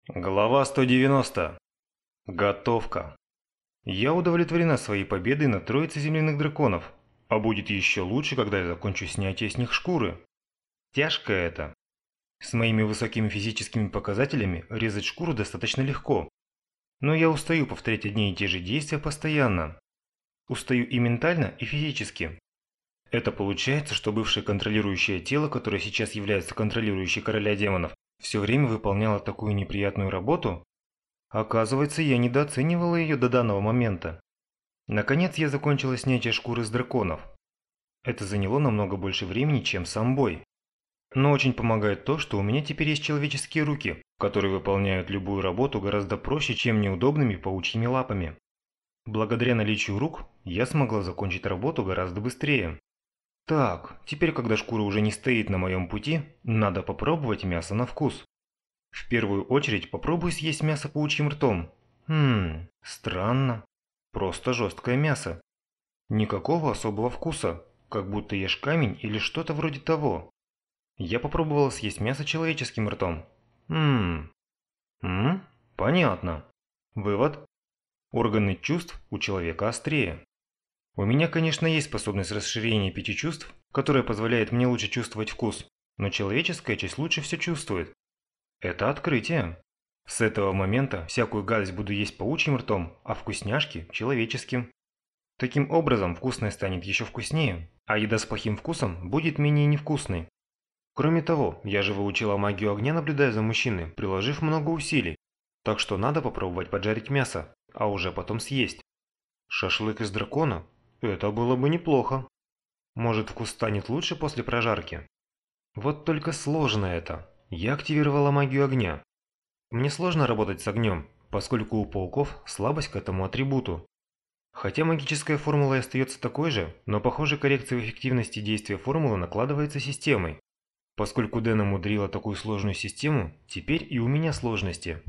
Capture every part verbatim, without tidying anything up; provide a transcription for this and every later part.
Глава сто девяносто. Готовка. Я удовлетворена своей победой над троицей земляных драконов, а будет еще лучше, когда я закончу снятие с них шкуры. Тяжко это. С моими высокими физическими показателями резать шкуру достаточно легко. Но я устаю повторять одни и те же действия постоянно. Устаю и ментально, и физически. Это получается, что бывшее контролирующее тело, которое сейчас является контролирующей короля демонов, все время выполняло такую неприятную работу. Оказывается, я недооценивала ее до данного момента. Наконец я закончила снятие шкуры с драконов. Это заняло намного больше времени, чем сам бой. Но очень помогает то, что у меня теперь есть человеческие руки, которые выполняют любую работу гораздо проще, чем неудобными паучьими лапами. Благодаря наличию рук, я смогла закончить работу гораздо быстрее. Так, теперь, когда шкура уже не стоит на моем пути, надо попробовать мясо на вкус. В первую очередь попробуй съесть мясо паучьим ртом. Хм, странно. Просто жесткое мясо. Никакого особого вкуса, как будто ешь камень или что-то вроде того. Я попробовала съесть мясо человеческим ртом. Хм, м, понятно. Вывод. Органы чувств у человека острее. У меня, конечно, есть способность расширения пяти чувств, которая позволяет мне лучше чувствовать вкус, но человеческая часть лучше все чувствует. Это открытие. С этого момента всякую гадость буду есть паучьим ртом, а вкусняшки – человеческим. Таким образом, вкусное станет еще вкуснее, а еда с плохим вкусом будет менее невкусной. Кроме того, я же выучила магию огня, наблюдая за мужчиной, приложив много усилий. Так что надо попробовать поджарить мясо, а уже потом съесть. Шашлык из дракона? Это было бы неплохо. Может, вкус станет лучше после прожарки? Вот только сложно это. Я активировала магию огня. Мне сложно работать с огнем, поскольку у пауков слабость к этому атрибуту. Хотя магическая формула и остается такой же, но похоже коррекция в эффективности действия формулы накладывается системой. Поскольку Дэн умудрила такую сложную систему, теперь и у меня сложности.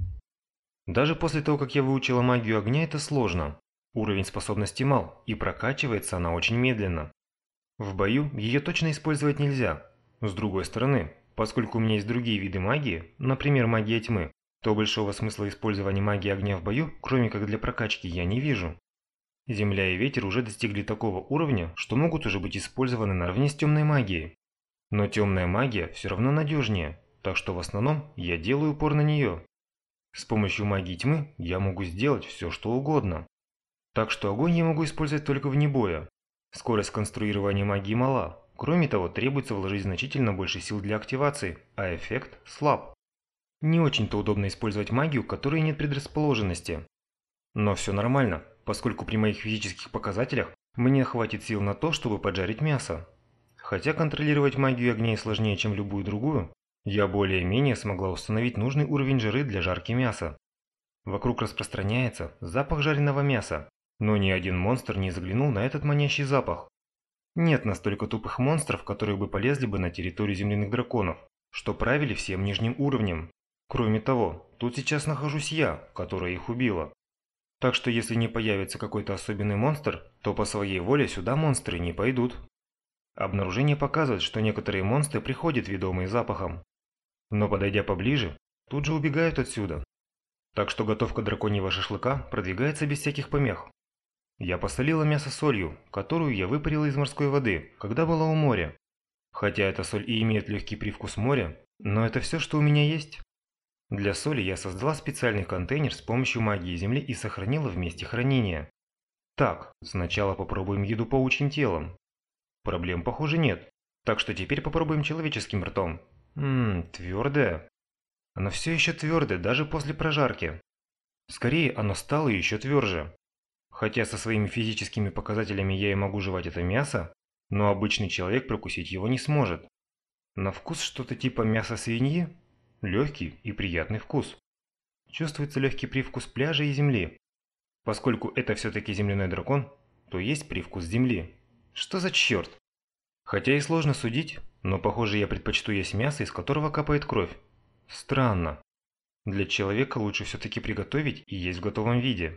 Даже после того, как я выучила магию огня, это сложно. Уровень способности мал, и прокачивается она очень медленно. В бою ее точно использовать нельзя. С другой стороны, поскольку у меня есть другие виды магии, например, магия тьмы, то большого смысла использования магии огня в бою, кроме как для прокачки, я не вижу. Земля и ветер уже достигли такого уровня, что могут уже быть использованы наравне с темной магией. Но темная магия все равно надежнее, так что в основном я делаю упор на нее. С помощью магии тьмы я могу сделать все, что угодно. Так что огонь я могу использовать только вне боя. Скорость конструирования магии мала. Кроме того, требуется вложить значительно больше сил для активации, а эффект слаб. Не очень-то удобно использовать магию, которой нет предрасположенности. Но все нормально, поскольку при моих физических показателях мне хватит сил на то, чтобы поджарить мясо. Хотя контролировать магию огня сложнее, чем любую другую, я более-менее смогла установить нужный уровень жары для жарки мяса. Вокруг распространяется запах жареного мяса, но ни один монстр не заглянул на этот манящий запах. Нет настолько тупых монстров, которые бы полезли бы на территорию земляных драконов, что правили всем нижним уровнем. Кроме того, тут сейчас нахожусь я, которая их убила. Так что если не появится какой-то особенный монстр, то по своей воле сюда монстры не пойдут. Обнаружение показывает, что некоторые монстры приходят ведомые запахом, но подойдя поближе, тут же убегают отсюда. Так что готовка драконьего шашлыка продвигается без всяких помех. Я посолила мясо солью, которую я выпарила из морской воды, когда была у моря. Хотя эта соль и имеет легкий привкус моря, но это все, что у меня есть. Для соли я создала специальный контейнер с помощью магии земли и сохранила в месте хранения. Так, сначала попробуем еду паучьим телом. Проблем, похоже, нет. Так что теперь попробуем человеческим ртом. Ммм, твердое. Оно все еще твердое, даже после прожарки. Скорее, оно стало еще тверже. Хотя со своими физическими показателями я и могу жевать это мясо, но обычный человек прокусить его не сможет. На вкус что-то типа мяса свиньи. Легкий и приятный вкус. Чувствуется легкий привкус пляжа и земли. Поскольку это все-таки земляной дракон, то есть привкус земли. Что за черт? Хотя и сложно судить, но похоже я предпочту есть мясо, из которого капает кровь. Странно. Для человека лучше все-таки приготовить и есть в готовом виде.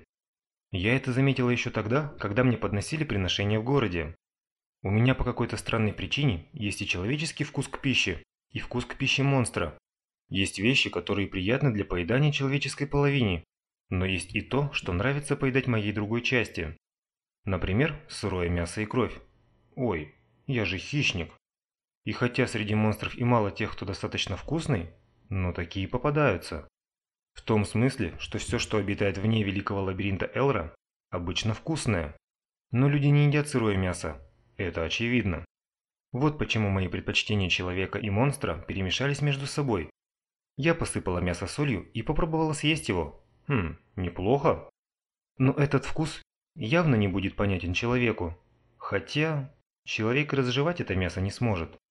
Я это заметила еще тогда, когда мне подносили приношения в городе. У меня по какой-то странной причине есть и человеческий вкус к пище, и вкус к пище монстра. Есть вещи, которые приятны для поедания человеческой половине, но есть и то, что нравится поедать моей другой части. Например, сырое мясо и кровь. Ой, я же хищник. И хотя среди монстров и мало тех, кто достаточно вкусный, но такие попадаются. В том смысле, что все, что обитает вне великого лабиринта Элра, обычно вкусное. Но люди не едят сырое мясо. Это очевидно. Вот почему мои предпочтения человека и монстра перемешались между собой. Я посыпала мясо солью и попробовала съесть его. Хм, неплохо. Но этот вкус явно не будет понятен человеку. Хотя, человек разжевать это мясо не сможет.